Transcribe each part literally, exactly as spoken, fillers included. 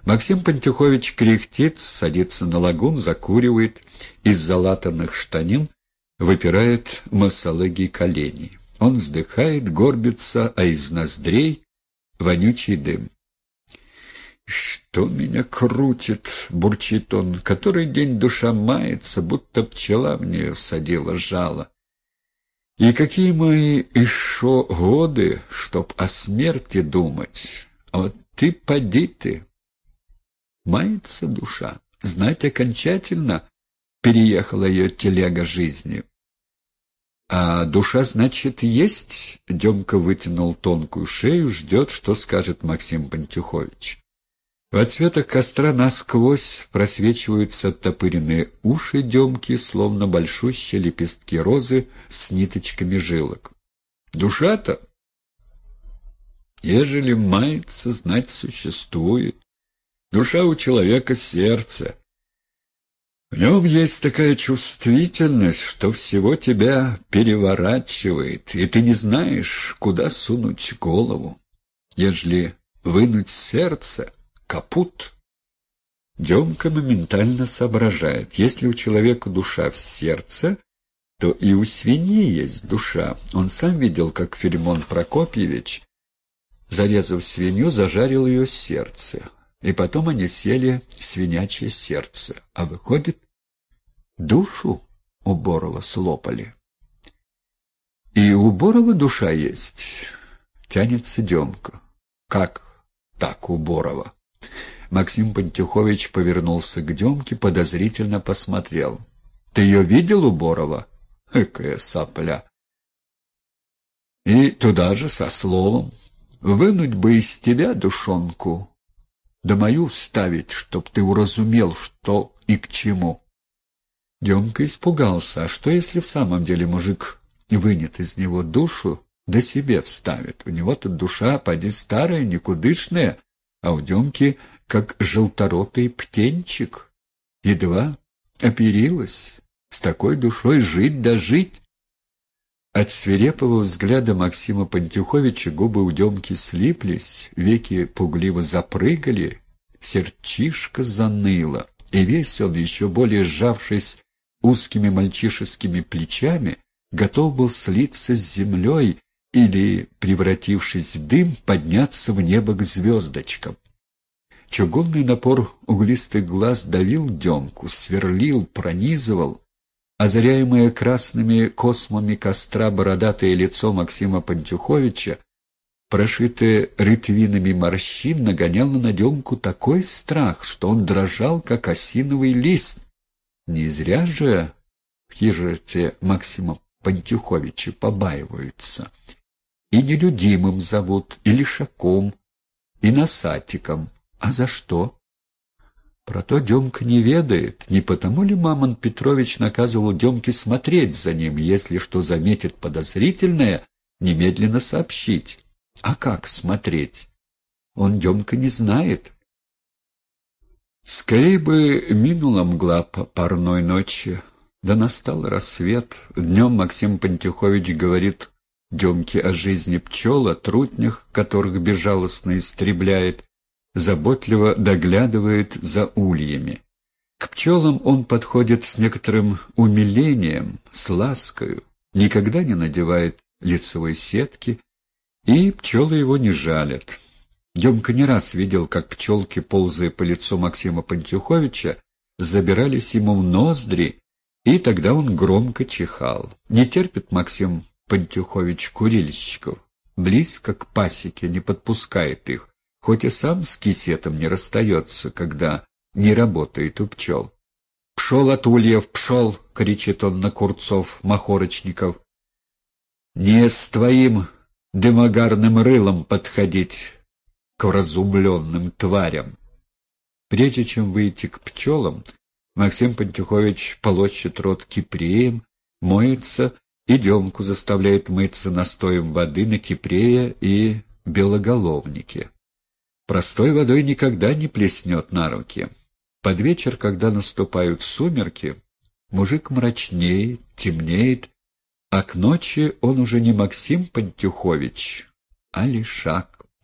Максим Пантюхович кряхтит, садится на лагун, закуривает, из залатанных штанин выпирает массологий коленей. Он вздыхает, горбится, а из ноздрей вонючий дым. «Что меня крутит?» — бурчит он. «Который день душа мается, будто пчела в нее всадила жало. И какие мои еще годы, чтоб о смерти думать? А вот ты поди ты!» Мается душа. Знать окончательно переехала ее телега жизни. «А душа, значит, есть?» — Демка вытянул тонкую шею, ждет, что скажет Максим Пантюхович. В отсветах костра насквозь просвечиваются оттопыренные уши Демки, словно большущие лепестки розы с ниточками жилок. «Душа-то, ежели мается, знать существует. Душа у человека — сердце. В нем есть такая чувствительность, что всего тебя переворачивает, и ты не знаешь, куда сунуть голову. Ежели вынуть сердце — капут». Демка моментально соображает. Если у человека душа в сердце, то и у свиньи есть душа. Он сам видел, как Филимон Прокопьевич, зарезав свинью, зажарил ее сердце. И потом они съели свинячье сердце. А выходит, душу у Борова слопали. «И у Борова душа есть?» — тянется Демка. «Как так у Борова?» Максим Пантюхович повернулся к Демке, подозрительно посмотрел. «Ты ее видел у Борова? Экая сопля!» «И туда же со словом. Вынуть бы из тебя душонку, да мою вставить, чтоб ты уразумел, что и к чему». Демка испугался. А что, если в самом деле мужик вынет из него душу, да себе вставит? У него-то душа, поди, старая, никудышная, а у Демки как желторотый птенчик. Едва оперилась. С такой душой жить да жить. От свирепого взгляда Максима Пантюховича губы у Демки слиплись, веки пугливо запрыгали, сердчишко заныло, и весь он, еще более сжавшись узкими мальчишескими плечами, готов был слиться с землей или, превратившись в дым, подняться в небо к звездочкам. Чугунный напор углистых глаз давил Демку, сверлил, пронизывал. Озаряемое красными космами костра бородатое лицо Максима Пантюховича, прошитое рытвинами морщин, нагоняло на Демку такой страх, что он дрожал, как осиновый лист. Не зря же в хижине Максима Пантюховича побаиваются. И нелюдимым зовут, и лишаком, и носатиком. А за что? Про то Демка не ведает. Не потому ли Мамон Петрович наказывал Демке смотреть за ним, если что заметит подозрительное, немедленно сообщить? А как смотреть? Он, Демка, не знает. Скорей бы минула мгла парной ночи, да настал рассвет. Днем Максим Пантюхович говорит Демке о жизни пчел, о трутнях, которых безжалостно истребляет, заботливо доглядывает за ульями. К пчелам он подходит с некоторым умилением, с ласкою, никогда не надевает лицевой сетки, и пчелы его не жалят. Демка не раз видел, как пчелки, ползая по лицу Максима Пантюховича, забирались ему в ноздри, и тогда он громко чихал. Не терпит Максим Пантюхович курильщиков, близко к пасеке не подпускает их, хоть и сам с кисетом не расстается, когда не работает у пчел. «Пшел от ульев, пшел!» — кричит он на курцов, махорочников. «Не с твоим дымогарным рылом подходить к вразумленным тварям!» Прежде чем выйти к пчелам, Максим Пантюхович полощет рот кипреем, моется и Демку заставляет мыться настоем воды на кипрея и белоголовнике. Простой водой никогда не плеснет на руки. Под вечер, когда наступают сумерки, мужик мрачнеет, темнеет, а к ночи он уже не Максим Пантюхович, а лишак.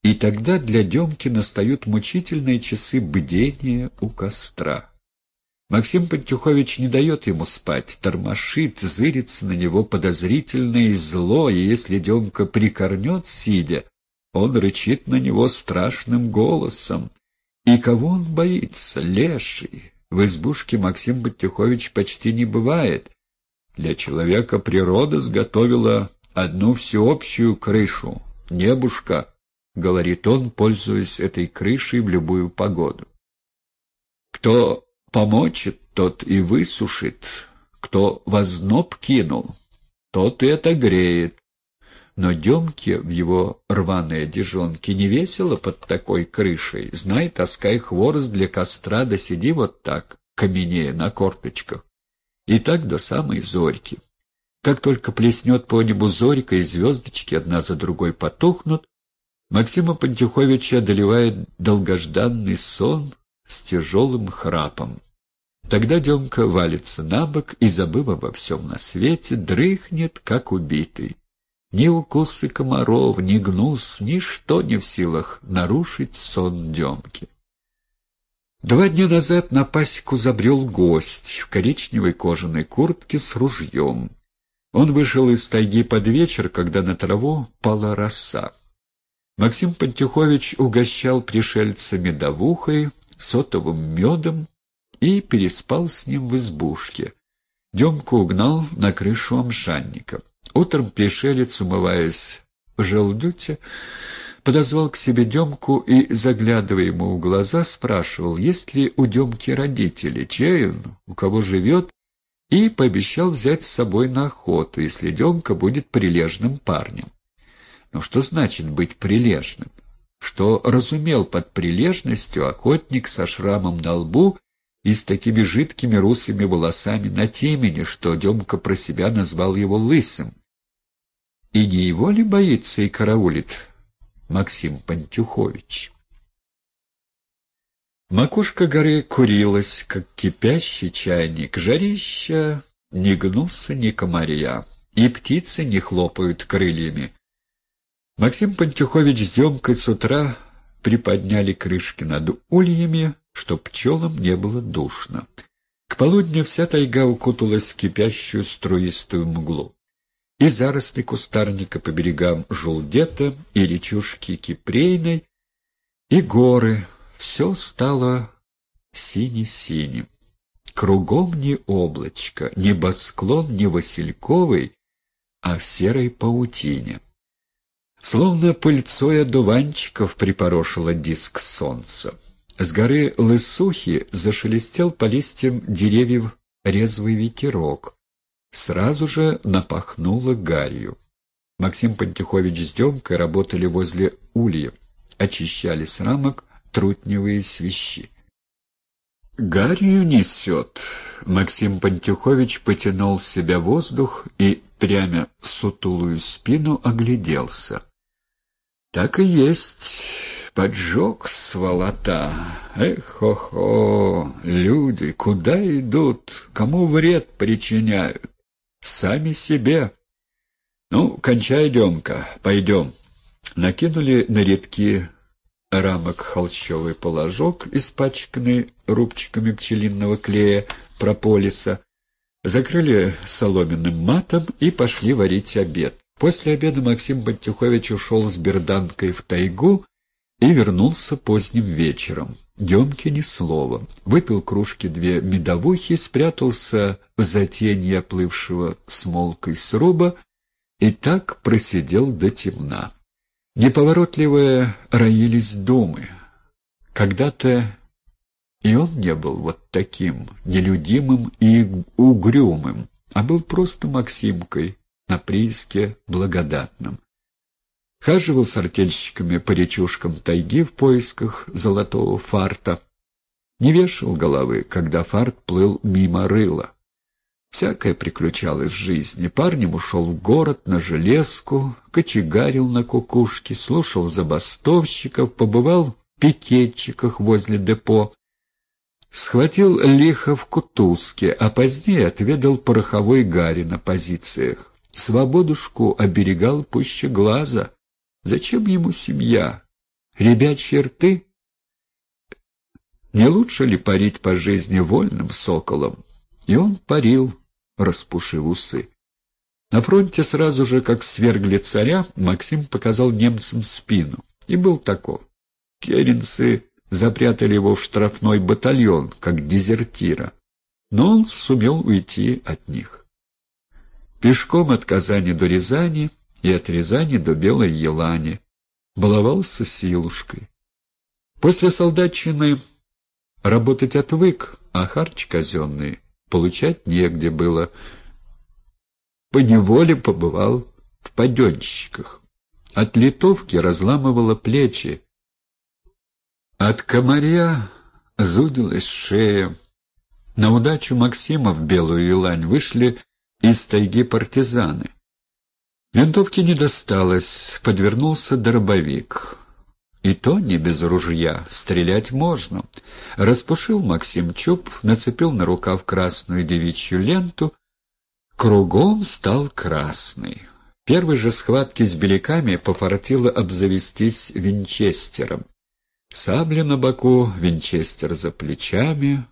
И тогда для Демки настают мучительные часы бдения у костра. Максим Пантюхович не дает ему спать, тормошит, зырится на него подозрительно и зло, и если Демка прикорнет, сидя, он рычит на него страшным голосом. И кого он боится? Леший. В избушке Максим Пантюхович почти не бывает. Для человека природа сготовила одну всеобщую крышу. Небушка, — говорит он, пользуясь этой крышей в любую погоду. Кто помочит, тот и высушит, кто возноб кинул, тот и отогреет. Но Демке в его рваной одежонке не весело под такой крышей. Знай, таскай хворост для костра, да сиди вот так, каменея на корточках. И так до самой зорьки. Как только плеснет по небу зорька, и звездочки одна за другой потухнут, Максима Пантюховича одолевает долгожданный сон с тяжелым храпом. Тогда Демка валится на бок и, забыв обо всем на свете, дрыхнет, как убитый. Ни укусы комаров, ни гнус, ничто не в силах нарушить сон Демки. Два дня назад на пасеку забрел гость в коричневой кожаной куртке с ружьем. Он вышел из тайги под вечер, когда на траву пала роса. Максим Пантюхович угощал пришельца медовухой, сотовым медом и переспал с ним в избушке. Демку угнал на крышу амшанника. Утром пришелец, умываясь в желдюте, подозвал к себе Демку и, заглядывая ему в глаза, спрашивал, есть ли у Демки родители, чей он, у кого живет, и пообещал взять с собой на охоту, если Демка будет прилежным парнем. Но что значит быть прилежным? Что разумел под прилежностью охотник со шрамом на лбу и с такими жидкими русыми волосами на темени, что Демка про себя назвал его лысым? И не его ли боится и караулит Максим Пантюхович? Макушка горы курилась, как кипящий чайник. Жарища ни гнуса, ни комарья, и птицы не хлопают крыльями. Максим Пантюхович с Демкой с утра приподняли крышки над ульями, чтоб пчелам не было душно. К полудню вся тайга укуталась в кипящую струистую мглу. И заросли кустарника по берегам Жулдета, и речушки Кипрейной, и горы — все стало сине-синим. Кругом ни облачко, небосклон не васильковый, а в серой паутине. Словно пыльцой одуванчиков припорошило диск солнца. С горы Лысухи зашелестел по листьям деревьев резвый ветерок. Сразу же напахнуло гарью. Максим Пантюхович с Демкой работали возле ульев, очищали с рамок трутневые свищи. «Гарью несет!» Максим Пантюхович потянул в себя воздух и, прямо сутулую спину, огляделся. «Так и есть, поджог сволота. Эх-хо-хо, люди куда идут, кому вред причиняют? Сами себе. Ну, кончай, Демка, пойдем». Накинули на редки рамок холщовый положок, испачканный рубчиками пчелиного клея прополиса, закрыли соломенным матом и пошли варить обед. После обеда Максим Пантюхович ушел с берданкой в тайгу и вернулся поздним вечером. Демке ни слова. Выпил кружки две медовухи, спрятался в затенье оплывшего смолкой сруба и так просидел до темна. Неповоротливые роились думы. Когда-то и он не был вот таким, нелюдимым и угрюмым, а был просто Максимкой на прииске благодатном. Хаживал с артельщиками по речушкам тайги в поисках золотого фарта. Не вешал головы, когда фарт плыл мимо рыла. Всякое приключалось в жизни. Парнем ушел в город на железку, кочегарил на кукушке, слушал забастовщиков, побывал в пикетчиках возле депо, схватил лихо в кутузке, а позднее отведал пороховой гари на позициях. Свободушку оберегал пуще глаза. Зачем ему семья? ребячьи рты? Не лучше ли парить по жизни вольным соколом? И он парил, распушив усы. На фронте сразу же, как свергли царя, Максим показал немцам спину. И был таков. Керенцы запрятали его в штрафной батальон, как дезертира. Но он сумел уйти от них. Пешком от Казани до Рязани и от Рязани до Белой Елани. Баловался силушкой. После солдатчины работать отвык, а харч казенный получать негде было. Поневоле побывал в паденщиках. От литовки разламывало плечи. От комаря зудилась шея. На удачу Максима в Белую Елань вышли из тайги партизаны. Винтовки не досталось, подвернулся дробовик. И то не без ружья, стрелять можно. Распушил Максим чуб, нацепил на рукав красную девичью ленту. Кругом стал красный. В первой же схватке с беляками пофартило обзавестись винчестером. Сабля на боку, винчестер за плечами,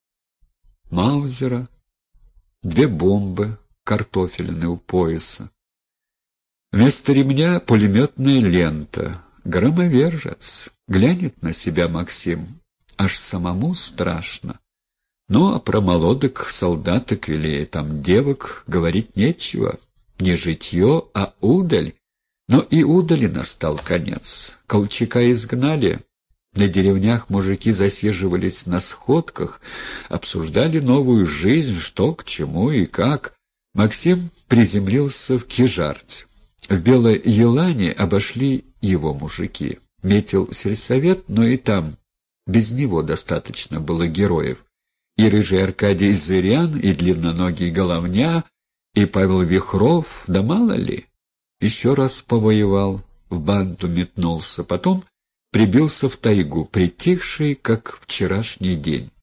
маузера, две бомбы, картофельные у пояса. Вместо ремня пулеметная лента. Громовержец. Глянет на себя Максим. Аж самому страшно. Ну, а про молодок, солдаток или там девок говорить нечего. Не житье, а удаль. Но и удали настал конец. Колчака изгнали. На деревнях мужики засиживались на сходках, обсуждали новую жизнь, что к чему и как. Максим приземлился в Кижарте. В Белой Елане обошли его мужики. Метил сельсовет, но и там без него достаточно было героев. И рыжий Аркадий Зырян, и длинноногий Головня, и Павел Вихров, да мало ли. Еще раз повоевал, в банду метнулся, потом прибился в тайгу, притихший, как вчерашний день.